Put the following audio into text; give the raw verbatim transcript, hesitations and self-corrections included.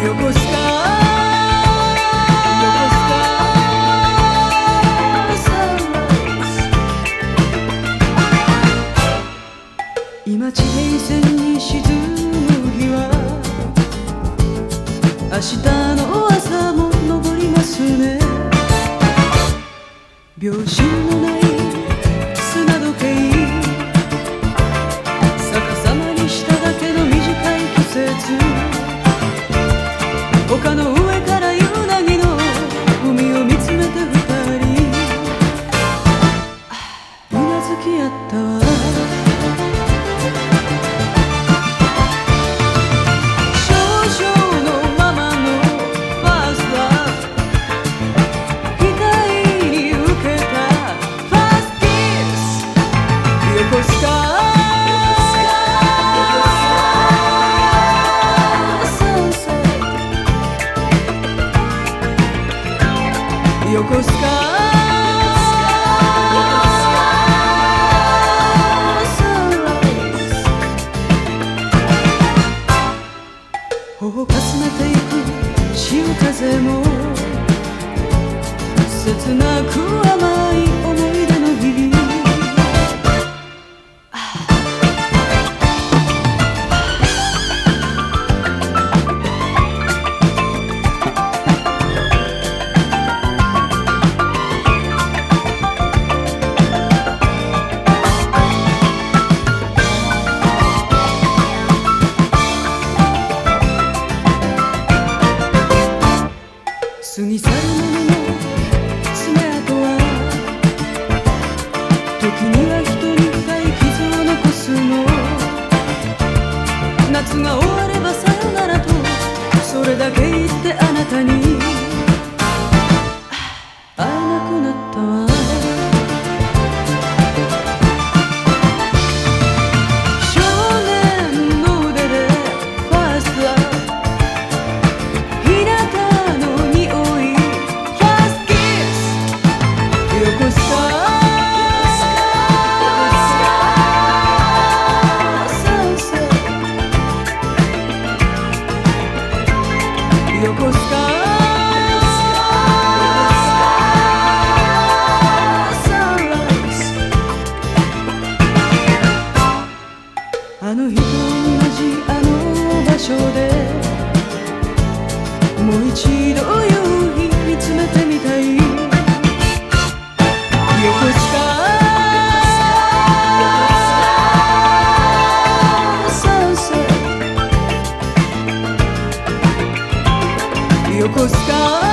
横須賀今地平線に沈む日は明日の朝も昇りますね。秒針のない砂時計逆さまにしただけの短い季節丘の上から夕凪の海を見つめて二人うなずき合ったわ。横須賀頬かすめていく潮風も切なく甘い思い出の日々過ぎ去るものの爪痕は時には人に深い傷を残すの。夏が終わればさよならとそれだけ言ってあなたに会えなくなったわ。少年の腕でファーストラブ横須賀あの日と同じあの場所でもう一度夕日見つめてみたい。横須賀横須賀